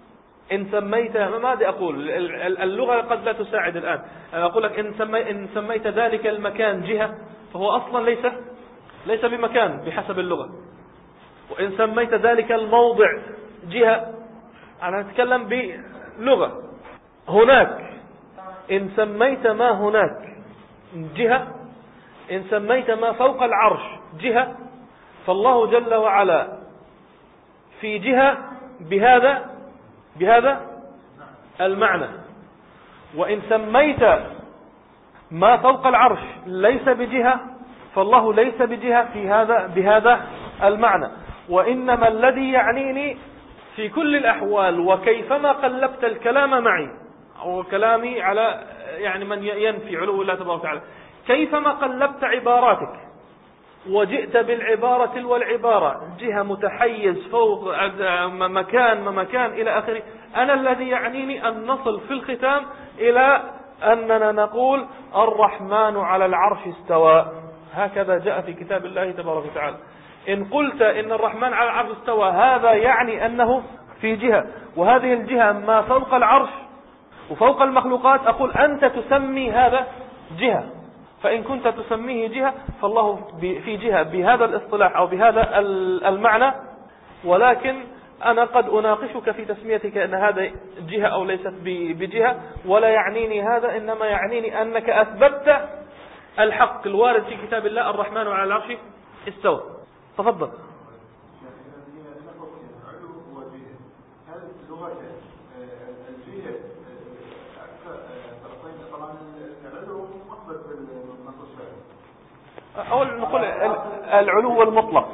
إن سميتها، ماذا أقول؟ اللغة قد لا تساعد الآن. أقول لك إن, سمي إن سميت ذلك المكان جهة، فهو أصلا ليس ليس بمكان بحسب اللغة. وإن سميت ذلك الموضع جهة، أنا أتكلم بلغة، هناك إن سميت ما هناك جهة، إن سميت ما فوق العرش جهة، فالله جل وعلا في جهة بهذا بهذا المعنى. وإن سميت ما فوق العرش ليس بجهة، فالله ليس بجهة في هذا بهذا المعنى. وإنما الذي يعنيني في كل الأحوال وكيفما قلبت الكلام معي أو كلامي على يعني من ينفي علو الله تبارك وتعالى، كيفما قلبت عباراتك وجئت بالعبارة والعبارة جهة متحيز فوق مكان ما مكان إلى آخره، أنا الذي يعنيني أن نصل في الختام إلى أننا نقول الرحمن على العرش استوى، هكذا جاء في كتاب الله تبارك وتعالى. إن قلت إن الرحمن على العرش استوى هذا يعني أنه في جهة، وهذه الجهة ما فوق العرش وفوق المخلوقات، أقول أنت تسمي هذا جهة، فإن كنت تسميه جهة فالله في جهة بهذا الاصطلاح أو بهذا المعنى. ولكن أنا قد أناقشك في تسميتك أن هذا جهة أو ليست بجهة، ولا يعنيني هذا، إنما يعنيني أنك أثبتت الحق الوارد في كتاب الله الرحمن على العرش استوى. تفضل. أو نقول العلو المطلق.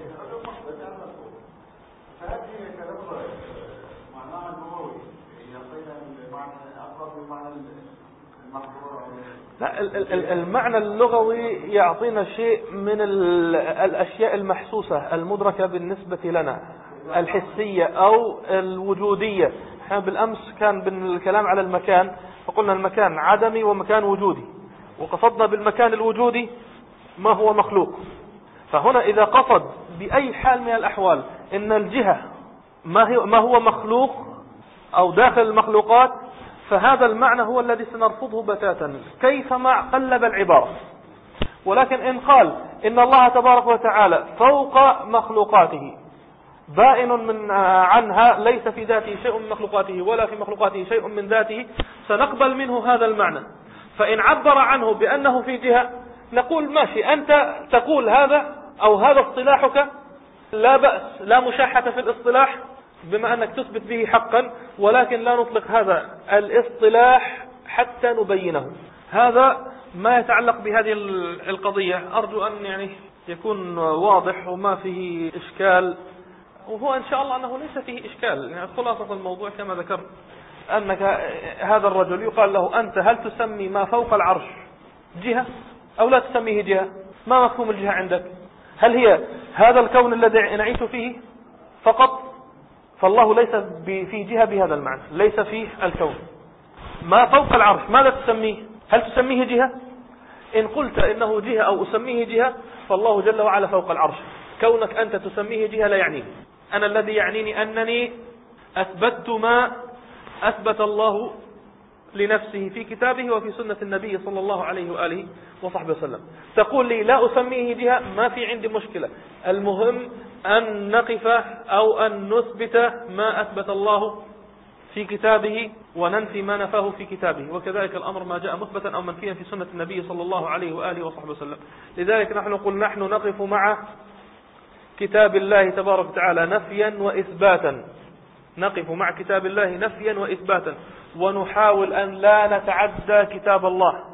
لا، المعنى اللغوي يعطينا شيء من الأشياء المحسوسة المدركة بالنسبة لنا، الحسية أو الوجودية. احنا بالأمس كان بالكلام على المكان، فقلنا المكان عدمي ومكان وجودي، وقصدنا بالمكان الوجودي ما هو مخلوق. فهنا إذا قصد بأي حال من الأحوال إن الجهة ما هو مخلوق أو داخل المخلوقات، فهذا المعنى هو الذي سنرفضه بتاتا كيفما قلب العبارة. ولكن إن قال إن الله تبارك وتعالى فوق مخلوقاته بائن من عنها، ليس في ذاته شيء من مخلوقاته ولا في مخلوقاته شيء من ذاته، سنقبل منه هذا المعنى. فإن عبر عنه بأنه في جهة نقول ماشي، أنت تقول هذا أو هذا اصطلاحك، لا بأس، لا مشاحة في الاصطلاح بما أنك تثبت به حقا، ولكن لا نطلق هذا الاصطلاح حتى نبينه. هذا ما يتعلق بهذه القضية، أرجو أن يعني يكون واضح وما فيه إشكال، وهو إن شاء الله أنه ليس فيه إشكال. يعني خلاصة الموضوع كما ذكرت أنك هذا الرجل يقال له أنت هل تسمي ما فوق العرش جهة أو لا تسميه جهة؟ ما مفهوم الجهة عندك؟ هل هي هذا الكون الذي نعيش فيه فقط؟ فالله ليس في جهة بهذا المعنى، ليس فيه الكون. ما فوق العرش ماذا تسميه؟ هل تسميه جهة؟ إن قلت إنه جهة أو أسميه جهة فالله جل وعلا فوق العرش. كونك أنت تسميه جهة لا يعنيني، أنا الذي يعنيني أنني أثبت ما أثبت الله لنفسه في كتابه وفي سنة النبي صلى الله عليه وآله وصحبه وسلم. تقول لي لا أسميه جهة، ما في عندي مشكلة، المهم أن نقف أو أن نثبت ما أثبت الله في كتابه وننفي ما نفاه في كتابه، وكذلك الأمر ما جاء مثبتا أو منفيا في سنة النبي صلى الله عليه وآله وصحبه وسلم. لذلك نحن نقول نحن نقف مع كتاب الله تبارك وتعالى نفيا وإثباتا، نقف مع كتاب الله نفيا وإثباتا، ونحاول أن لا نتعدى كتاب الله.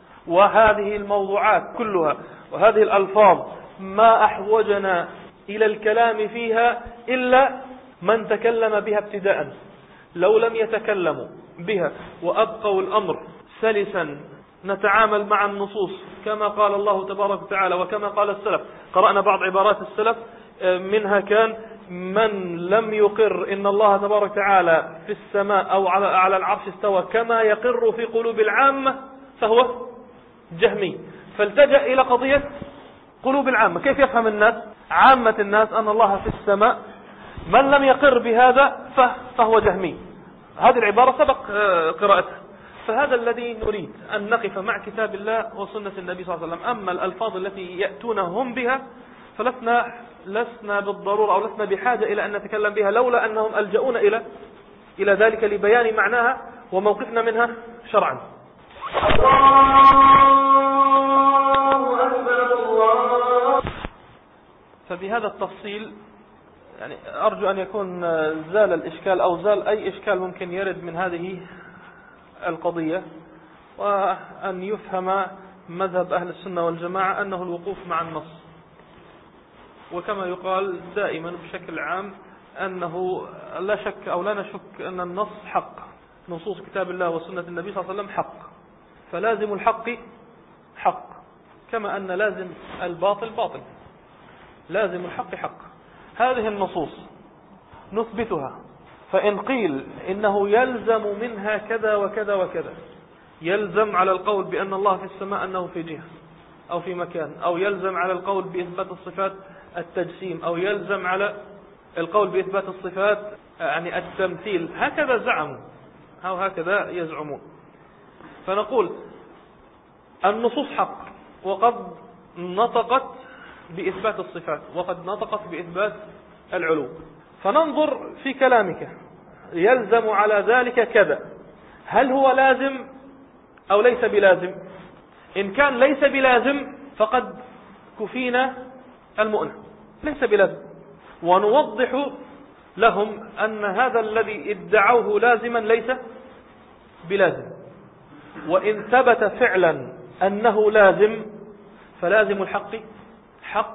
وهذه الموضوعات كلها وهذه الألفاظ ما أحوجنا إلى الكلام فيها إلا من تكلم بها ابتداء. لو لم يتكلموا بها وأبقوا الأمر سلسا نتعامل مع النصوص كما قال الله تبارك وتعالى وكما قال السلف. قرأنا بعض عبارات السلف، منها كان من لم يقر إن الله تبارك وتعالى في السماء أو على العرش استوى كما يقر في قلوب العامة فهو جهمي، فالتجأ إلى قضية قلوب العامة. كيف يفهم الناس عامة الناس أن الله في السماء؟ من لم يقر بهذا فهو جهمي. هذه العبارة سبق قراءتها. فهذا الذي نريد أن نقف مع كتاب الله وسنة النبي صلى الله عليه وسلم. أما الألفاظ التي يأتون هم بها فلسنا لسنا بالضرورة أو لسنا بحاجة إلى أن نتكلم بها لولا أنهم ألجؤون إلى إلى ذلك لبيان معناها وموقفنا منها شرعا. فبهذا التفصيل يعني أرجو أن يكون زال الإشكال أو زال أي إشكال ممكن يرد من هذه القضية، وأن يفهم مذهب أهل السنة والجماعة أنه الوقوف مع النص. وكما يقال دائما بشكل عام أنه لا شك أو لا نشك أن النص حق، نصوص كتاب الله وسنة النبي صلى الله عليه وسلم حق، فلازم الحق حق، كما أن لازم الباطل باطل. لازم الحق حق. هذه النصوص نثبتها، فإن قيل إنه يلزم منها كذا وكذا وكذا، يلزم على القول بأن الله في السماء أنه في جهة أو في مكان، أو يلزم على القول بإثبات الصفات التجسيم، أو يلزم على القول بإثبات الصفات يعني التمثيل، هكذا زعموا أو هكذا يزعمون. فنقول النصوص حق، وقد نطقت بإثبات الصفات، وقد نطقت بإثبات العلو. فننظر في كلامك، يلزم على ذلك كذا، هل هو لازم أو ليس بلازم؟ إن كان ليس بلازم فقد كفينا المؤنة، ليس بلازم، ونوضح لهم أن هذا الذي ادعوه لازما ليس بلازم. وإن ثبت فعلا أنه لازم فلازم الحق حق،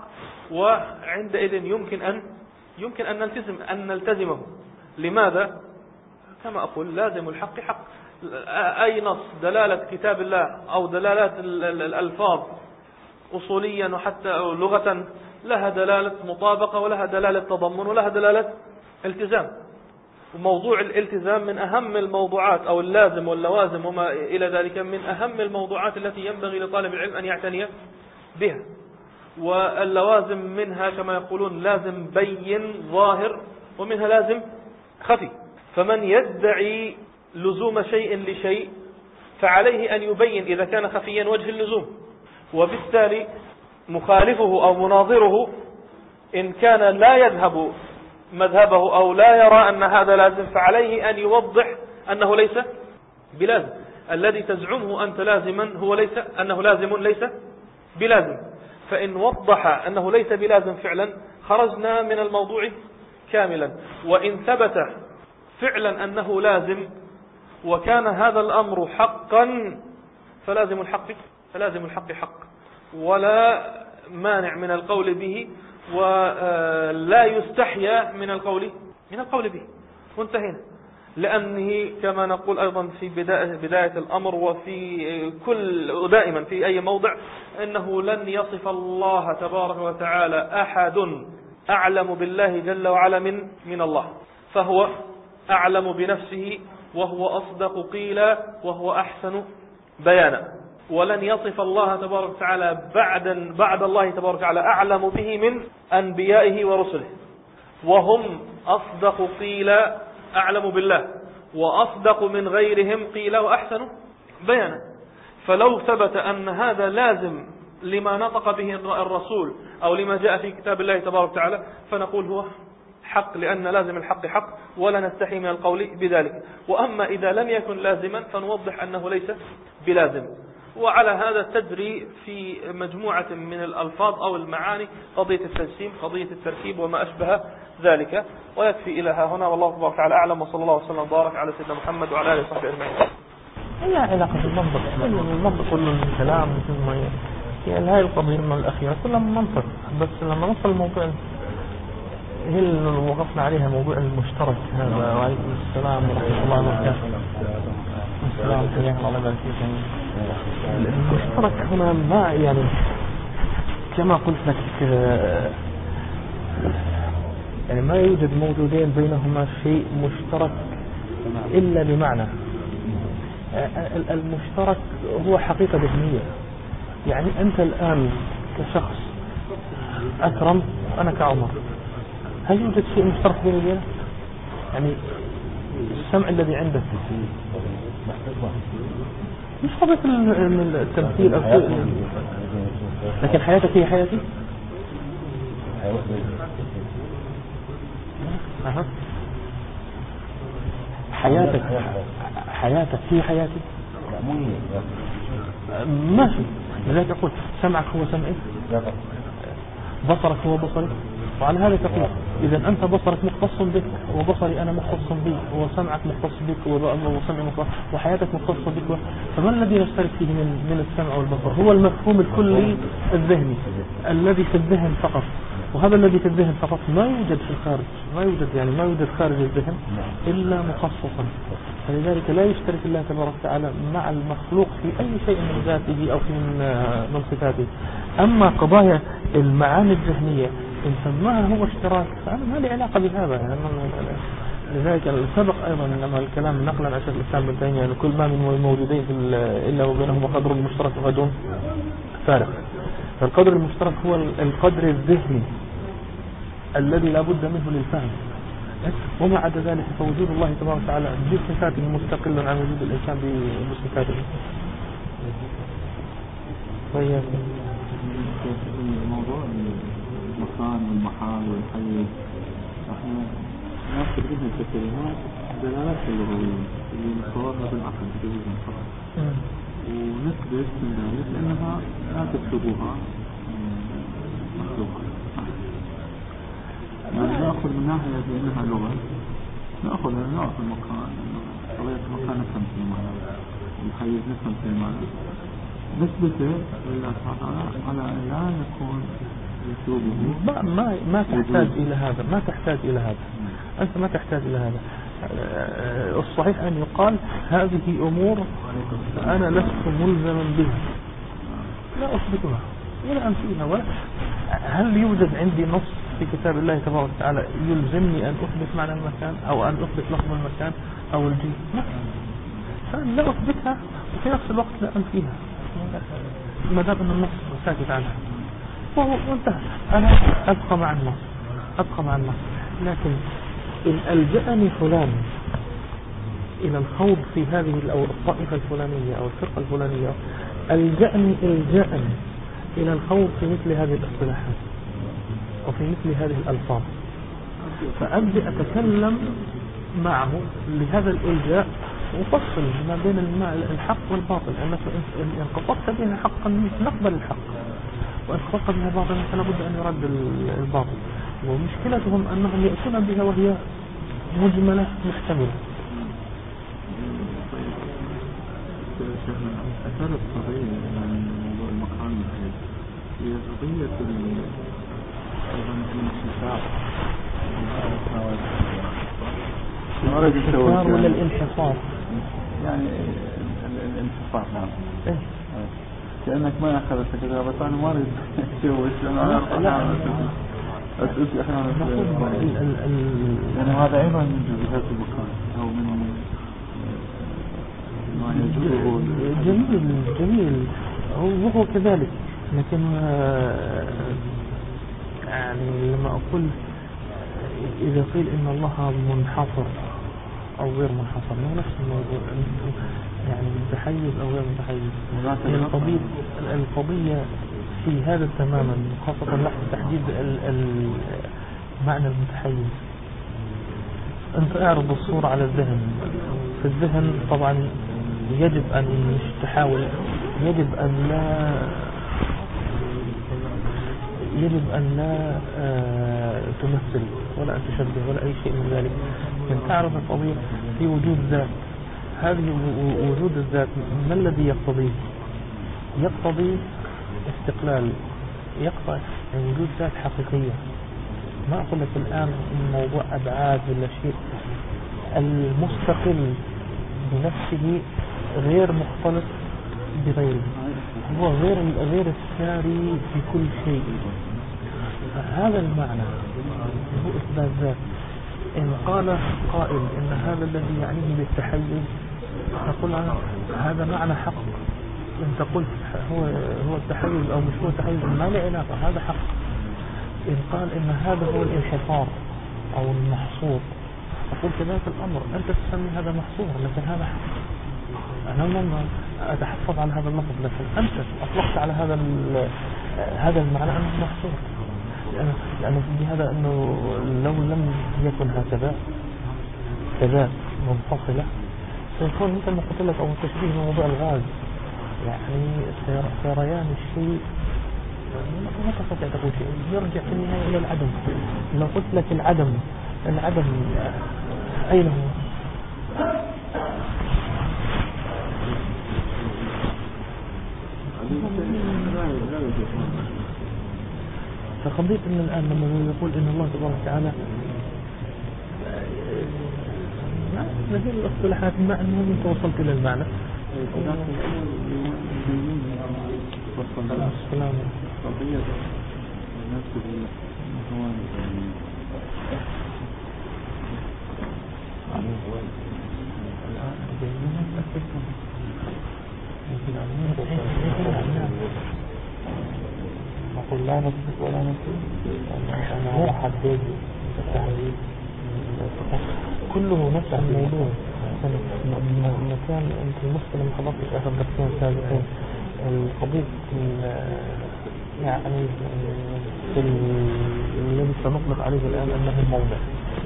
وعندئذ يمكن أن يمكن أن نلتزم أن نلتزمه. لماذا؟ كما أقول لازم الحق حق. أي نص دلالة كتاب الله أو دلالات الألفاظ أصوليا وحتى لغة لها دلالة مطابقة ولها دلالة تضمن ولها دلالة التزام. وموضوع الالتزام من أهم الموضوعات، أو اللازم واللوازم وما إلى ذلك من أهم الموضوعات التي ينبغي لطالب العلم أن يعتني بها. واللوازم منها كما يقولون لازم بين ظاهر، ومنها لازم خفي. فمن يدعي لزوم شيء لشيء فعليه أن يبين إذا كان خفيا وجه اللزوم، وبالتالي مخالفه أو مناظره إن كان لا يذهب مذهبه أو لا يرى أن هذا لازم فعليه أن يوضح أنه ليس بلازم. الذي تزعمه أنت لازما هو ليس أنه لازم ليس بلازم. فإن وضح أنه ليس بلازم فعلا خرجنا من الموضوع كاملا. وإن ثبت فعلا أنه لازم وكان هذا الأمر حقا فلازم الحق فلازم الحق حق، ولا مانع من القول به، ولا يستحيا من القول من القول به. وانتهينا. لأنه كما نقول أيضا في بداية, بداية الأمر وفي كل دائما في أي موضع أنه لن يصف الله تبارك وتعالى أحد أعلم بالله جل وعلا من من الله، فهو أعلم بنفسه وهو أصدق قيلا وهو أحسن بيانا. ولن يصف الله تبارك وتعالى بعد بعد الله تبارك وتعالى أعلم به من أنبيائه ورسله، وهم أصدق قيلا أعلم بالله وأصدق من غيرهم قيلا وأحسن بيانا. فلو ثبت أن هذا لازم لما نطق به الرسول أو لما جاء في كتاب الله تبارك وتعالى فنقول هو حق، لأن لازم الحق حق ولا نستحي من القول بذلك. وأما إذا لم يكن لازما فنوضح أنه ليس بلازم. وعلى هذا تجري في مجموعة من الألفاظ أو المعاني قضية التجسيم، قضية التركيب وما أشبه ذلك. ويكفي إلى هنا، والله تبارك وتعالى أعلم، وصلى الله وسلم وبارك على سيدنا محمد وعلى آله وصحبه أجمعين. لا علاقة بالمنطق، المنطق كله الكلام ثم يعني هاي القضية من الأخيرة كلها منطق. بس لما نصل الموضوع هي اللي وقفنا عليها موضوع المشترك هذا. وعليكم السلام ورحمة الله وبركاته. السلام عليكم الله يبارك فيكم. المشترك هنا ما يعني كما قلت لك يعني ما يوجد موجودين بينهما شيء مشترك إلا بمعنى. المشترك هو حقيقة ذهنية. يعني أنت الآن كشخص أكرم أنا كعمر، هل يوجد شيء مشترك بيني وبينك؟ يعني السمع الذي عندك مش قضية التمثيل أو شيء، لكن حياتك هي حياتي. حياتك حياتك في حياتي ماشي. لذلك أقول سمعك هو سمعي، بصرك هو بصري، وعلى هذا تقول إذا أنت بصرك مختص بك وبصري أنا مختص بي، وسمعك مختص بك وسمعي مختص وحياتك مختصة بك، فما الذي نشترك فيه من من السمع والبصر؟ هو المفهوم الكلي الذهني الذي في الذهن فقط، وهذا الذي في الذهن فقط ما يوجد في الخارج، ما يوجد يعني ما يوجد خارج الذهن إلا مخصصا. فلذلك لا يشترك الله تبارك وتعالى مع المخلوق في أي شيء من ذاته أو في من صفاته. أما قضايا المعاني الذهنية إن سماها هو اشتراك فأنا ما لي علاقة بهذا يعني. لذلك سبق أيضا إنما الكلام نقلا عن شيخ الإسلام ابن تيمية يعني كل ما من موجودين إلا وبينهما قدر مشترك وقدر فارق. فالقدر المشترك هو القدر الذهني الذي لا بد منه للفهم، وما عدا ذلك فوجود الله تبارك وتعالى بصفاته مستقل عن وجود الإنسان بصفاته. طيب موضوع المكان والمحال والحيز احنا ناخذ منها الكلمات دلالات اللغوية اللي نصورها بالعقل جزءا فقط ونثبت من ذلك لأنها لا تكتبوها مخلوقة. يعني نأخذ من ناحية بأنها لغة نأخذ نوع في المكان، طبيعة المكان نفهم في المعنى، الحيز نفهم في المعنى، نثبته لله سبحانه على أن لا يكون يسوبه. ما ما ما تحتاج إلى هذا، ما تحتاج إلى هذا، أنت ما تحتاج إلى هذا. الصحيح أن يقال هذه أمور أنا لست ملزما بها، لا أثبتها ولا أنفيها، ولا هل يوجد عندي نص في كتاب الله تبارك وتعالى يلزمني أن أثبت معنى المكان أو أن أثبت لفظ المكان أو الجنس؟ لا، فأنا لا أثبتها وفي نفس الوقت لا أنفيها ما دام أن النص ساكت عنها وانتهى. أنا أبقى مع النص أبقى مع النص لكن إن ألجأني فلان إلى الخوض في هذه أو الطائفة الفلانية أو الفرقة الفلانية، ألجأني إلجاء إلى الخوض في مثل هذه الاصطلاحات وفي مثل هذه الألفاظ، فأبدأ أتكلم معه لهذا الإلجاء وفصل ما بين الحق والباطل. أنك إن قصدت بها حقا نقبل الحق، وإن قصدت بها باطلا فلا بد أن يرد الباطل. ومشكلتهم أنهم يأتون بها وهي مجملة محتملة. أثار القضية من موضوع المكان هي قضية الانشفاء الانحصار ولا الانحصار؟ يعني الانحصار نعم. إيه؟ كأنك ما أخذت كذا بس أنا ما أريد أشوش أنا أرى أسألك أحيانا يعني هذا أيضا من جزئيات المكان أو من ما يجوزه. جميل جميل وهو كذلك، لكن يعني لما أقول إذا قيل إن الله منحصر أو غير منحصر ما نفس الموضوع، يعني متحيز أو غير متحيز. القضية القضية في هذا تماما، خاصة لحظة تحديد المعنى المتحيز. أنت أعرض الصورة على الذهن، في الذهن طبعا يجب أن تحاول، يجب أن لا يجب أن لا آه تمثل ولا أن تشبه ولا أي شيء من ذلك. من تعرف القضية في وجود ذات، هذه وجود الذات ما الذي يقتضيه؟ يقتضي استقلال، يقتضي وجود ذات حقيقية. ما أقول لك الآن موضوع أبعاد ولا شيء، المستقل بنفسه غير مختلط بغيره، هو غير غير الساري في كل شيء. هذا المعنى هو إثبات ذات. إن قال قائل إن هذا الذي يعنيه بالتحيز نقول هذا معنى حق. إن تقول هو هو التحيز أو مش هو التحيز ما له علاقة، هذا حق. إن قال إن هذا هو الانحصار أو المحصور أقول كذلك الأمر، أنت تسمي هذا محصور لكن هذا حق. أنا ما أتحفظ على هذا اللفظ لكن أنت أطلقت على هذا هذا المعنى أنه محصور. لأنه في هذا أنه لو لم يكن هكذا كذا منفصلة سيكون مثل ما قلت لك أو تشبيه موضوع الغاز، يعني سيريان الشيء ما تستطيع تقول شيء، يرجع في النهاية إلى العدم. لو قلت لك العدم العدم أين هو؟ فقضيت إن الآن لما هو يقول إن الله تبارك وتعالى نزل الاصطلاحات ما أنه أنت وصلت إلى المعنى. السلام قضية نفس الهوان نقول لا نصدق ولا نصدق أنا حدد التحديد كله نفس الموضوع. مكان أنت المشكلة محضرتك آخر درسين سابقين القضية يعني الذي سنطلق عليه الآن أنه الموضع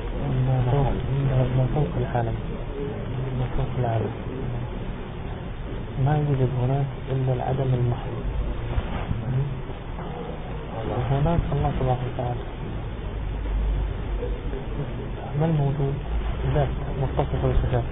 من فوق العالم من فوق العالم ما يوجد هناك إلا العدم المحض، وهناك الله تبارك وتعالى ما الموجود ذات متصف بالصفات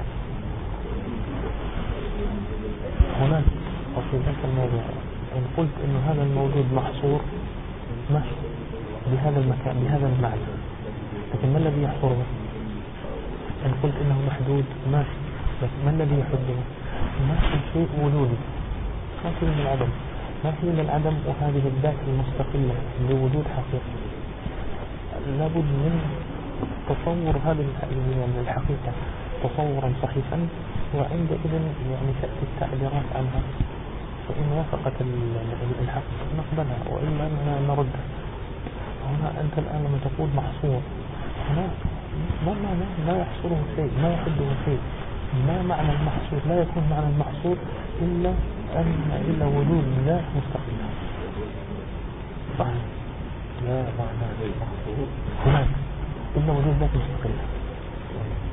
هناك وفي ذاك الموضوع. إن قلت إنه هذا الموجود محصور ماشي بهذا المكان بهذا المعنى، لكن ما الذي يحصره؟ إن قلت إنه محدود ماشي، بس ما الذي يحده؟ ما في شيء وجودي، ما في من العدم، ما في من العدم، وهذه الذات المستقلة بوجود حقيقي. لابد من تصور هذه الحقيقة تصورا صحيحا، وعندئذ يعني تأتي التعبيرات عنها، فإن وافقت الحق نقبلها وإلا نردها. هنا أنت الآن لما تقول محصور هنا ما معنى لا يحصره شيء ما يحده شيء. ما معنى المحصور؟ لا يكون معنى المحصور إلا أن إلا وجود ذات مستقلة. صح؟ لا معنى المحصور هناك إلا وجود ذات مستقلة.